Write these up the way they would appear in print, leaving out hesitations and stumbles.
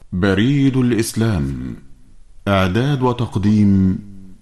بريد الإسلام. إعداد وتقديم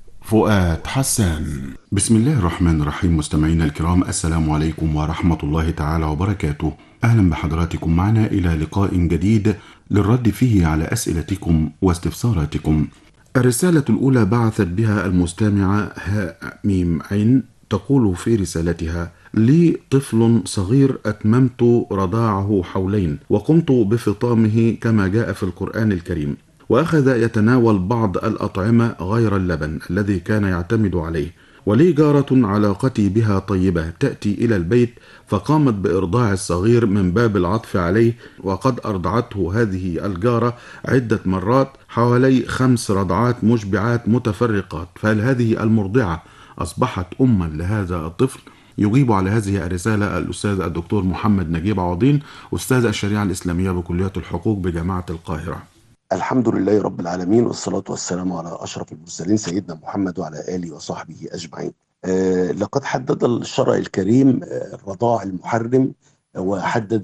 فؤاد حسان. بسم الله الرحمن الرحيم. مستمعينا الكرام، السلام عليكم ورحمة الله تعالى وبركاته. أهلا بحضراتكم معنا إلى لقاء جديد للرد فيه على أسئلتكم واستفساراتكم. الرسالة الأولى بعثت بها المستمعة هاء ميم عين، تقول في رسالتها: لي طفل صغير أتممت رضاعه حولين وقمت بفطامه كما جاء في القرآن الكريم، وأخذ يتناول بعض الأطعمة غير اللبن الذي كان يعتمد عليه. ولي جارة علاقتي بها طيبة تأتي إلى البيت فقامت بإرضاع الصغير من باب العطف عليه، وقد أرضعته هذه الجارة عدة مرات حوالي 5 رضعات مشبعات متفرقات، فهل هذه المرضعة أصبحت أما لهذا الطفل؟ يجيب على هذه الرسالة الأستاذ الدكتور محمد نجيب عوضين، أستاذ الشريعة الإسلامية بكلية الحقوق بجامعة القاهرة. الحمد لله رب العالمين، والصلاة والسلام على أشرف المرسلين سيدنا محمد وعلى آله وصحبه أجمعين. لقد حدد الشرع الكريم الرضاع المحرم، وحدد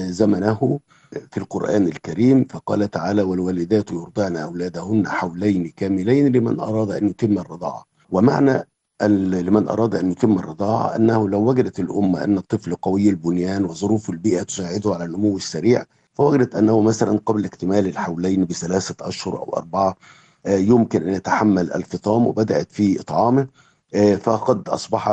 زمنه في القرآن الكريم، فقال تعالى: والوالدات يرضعن أولادهن حولين كاملين لمن أراد أن يتم الرضاعة. ومعنى لمن أراد أن يتم الرضاعة أنه لو وجدت الأم أن الطفل قوي البنيان وظروف البيئة تساعده على النمو السريع، فوجدت أنه مثلا قبل اكتمال الحولين ب3 أشهر أو 4 يمكن أن يتحمل الفطام وبدأت في إطعامه، فقد أصبح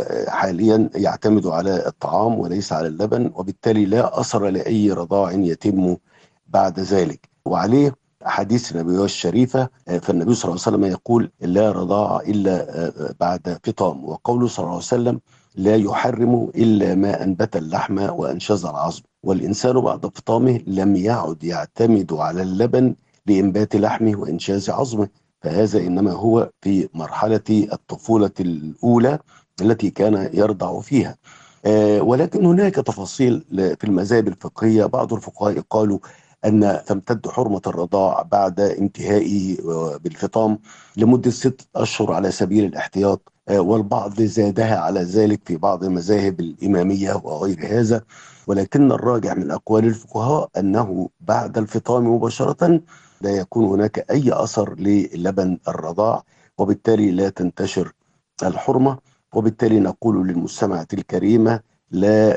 حاليا يعتمد على الطعام وليس على اللبن، وبالتالي لا أثر لأي رضاع يتم بعد ذلك. وعليه حديث النبي الشريفة، فالنبي صلى الله عليه وسلم يقول: لا رضاع إلا بعد فطام. وقوله صلى الله عليه وسلم: لا يحرم إلا ما أنبت اللحم وأنشز العظم. والإنسان بعد فطامه لم يعد يعتمد على اللبن لإنبات لحمه وإنشاز عظمه، فهذا إنما هو في مرحلة الطفولة الأولى التي كان يرضع فيها. ولكن هناك تفاصيل في المذاهب الفقهية. بعض الفقهاء قالوا أن تمتد حرمة الرضاع بعد انتهائه بالفطام لمدة 6 أشهر على سبيل الاحتياط، والبعض زادها على ذلك في بعض المذاهب الإمامية وغير هذا. ولكن الراجع من أقوال الفقهاء أنه بعد الفطام مباشرة لا يكون هناك أي أثر للبن الرضاع، وبالتالي لا تنتشر الحرمة. وبالتالي نقول للمستمعة الكريمة: لا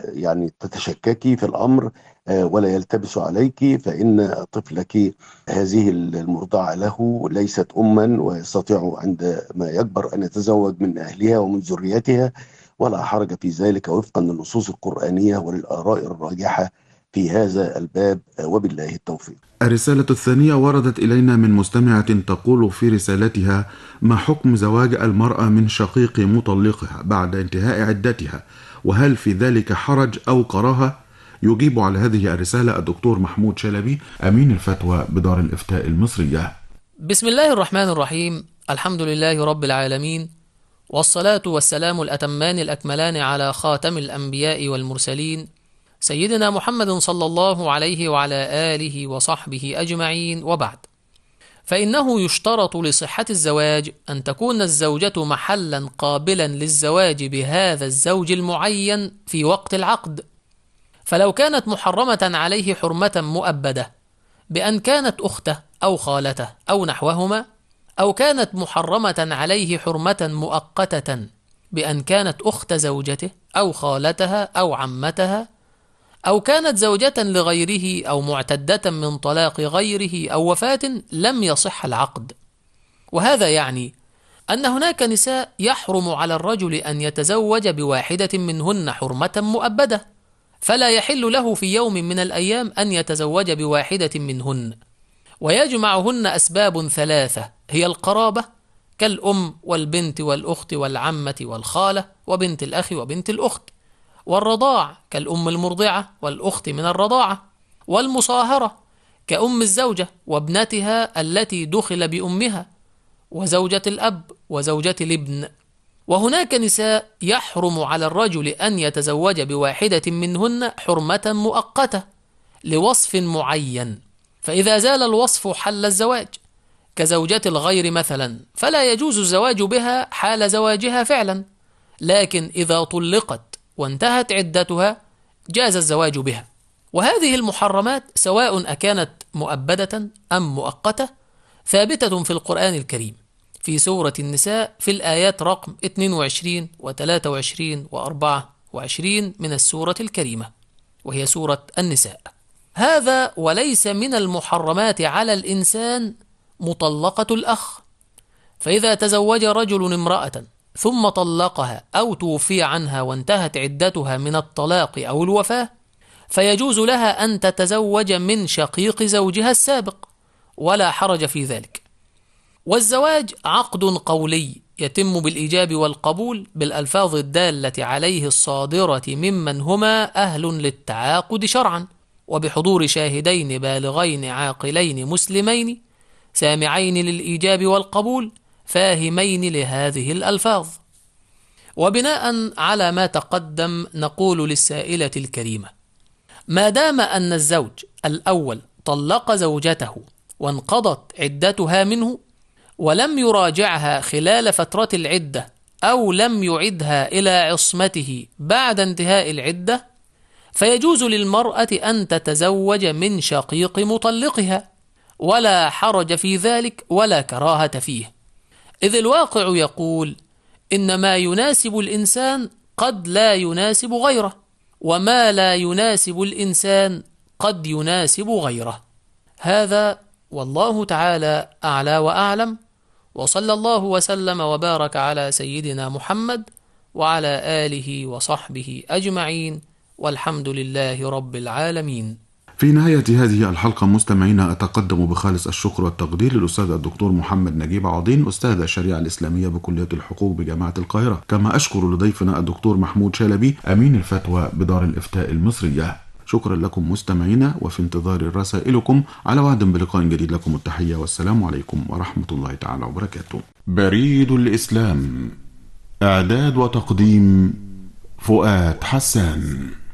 تتشككي في الأمر ولا يلتبس عليك، فإن طفلك هذه المرضعة له ليست أما، ويستطيع عندما يكبر أن يتزوج من أهلها ومن ذريتها، ولا حرج في ذلك وفقا للنصوص القرآنية وللآراء الراجحة في هذا الباب، وبالله التوفيق. الرسالة الثانية وردت إلينا من مستمعة تقول في رسالتها: ما حكم زواج المرأة من شقيق مطلقها بعد انتهاء عدتها، وهل في ذلك حرج أو كراهة؟ يجيب على هذه الرسالة الدكتور محمود شلبي، أمين الفتوى بدار الإفتاء المصرية. بسم الله الرحمن الرحيم. الحمد لله رب العالمين، والصلاة والسلام الأتمان الأكملان على خاتم الأنبياء والمرسلين سيدنا محمد صلى الله عليه وعلى آله وصحبه أجمعين، وبعد. فإنه يشترط لصحة الزواج أن تكون الزوجة محلا قابلا للزواج بهذا الزوج المعين في وقت العقد. فلو كانت محرمة عليه حرمة مؤبدة بأن كانت أخته أو خالته أو نحوهما، أو كانت محرمة عليه حرمة مؤقتة بأن كانت أخت زوجته أو خالتها أو عمتها، أو كانت زوجة لغيره أو معتدة من طلاق غيره أو وفاة، لم يصح العقد. وهذا يعني أن هناك نساء يحرم على الرجل أن يتزوج بواحدة منهن حرمة مؤبدة، فلا يحل له في يوم من الأيام أن يتزوج بواحدة منهن. ويجمعهن أسباب 3 هي القرابة كالأم والبنت والأخت والعمة والخالة وبنت الأخ وبنت الأخت، والرضاع كالأم المرضعة والأخت من الرضاعة، والمصاهرة كأم الزوجة وابنتها التي دخل بأمها، وزوجة الأب وزوجة الابن. وهناك نساء يحرم على الرجل أن يتزوج بواحدة منهن حرمة مؤقتة لوصف معين، فإذا زال الوصف حل الزواج، كزوجة الغير مثلا، فلا يجوز الزواج بها حال زواجها فعلا، لكن إذا طلقت وانتهت عدتها جاز الزواج بها. وهذه المحرمات سواء أكانت مؤبدة أم مؤقتة ثابتة في القرآن الكريم في سورة النساء في الآيات رقم 22 و23 و24 من السورة الكريمة، وهي سورة النساء. هذا وليس من المحرمات على الإنسان مطلقة الأخ، فإذا تزوج رجل امرأة ثم طلقها أو توفي عنها وانتهت عدتها من الطلاق أو الوفاة، فيجوز لها أن تتزوج من شقيق زوجها السابق ولا حرج في ذلك. والزواج عقد قولي يتم بالإيجاب والقبول بالألفاظ الدالة عليه الصادرة ممن هما أهل للتعاقد شرعا، وبحضور شاهدين بالغين عاقلين مسلمين سامعين للإيجاب والقبول فاهمين لهذه الألفاظ. وبناء على ما تقدم نقول للسائلة الكريمة: ما دام أن الزوج الأول طلق زوجته وانقضت عدتها منه ولم يراجعها خلال فترة العدة أو لم يعدها إلى عصمته بعد انتهاء العدة، فيجوز للمرأة أن تتزوج من شقيق مطلقها ولا حرج في ذلك ولا كراهة فيه، إذ الواقع يقول إن ما يناسب الإنسان قد لا يناسب غيره، وما لا يناسب الإنسان قد يناسب غيره. هذا والله تعالى أعلى وأعلم، وصلى الله وسلم وبارك على سيدنا محمد وعلى آله وصحبه أجمعين، والحمد لله رب العالمين. في نهاية هذه الحلقة مستمعينا أتقدم بخالص الشكر والتقدير للأستاذ الدكتور محمد نجيب عوضين أستاذ الشريعة الإسلامية بكلية الحقوق بجامعة القاهرة، كما أشكر لضيفنا الدكتور محمود شلبي أمين الفتوى بدار الإفتاء المصرية. شكرا لكم مستمعينا، وفي انتظار رسائلكم، على وعد بلقاء جديد. لكم التحية والسلام عليكم ورحمة الله تعالى وبركاته. بريد الإسلام، إعداد وتقديم فؤاد حسان.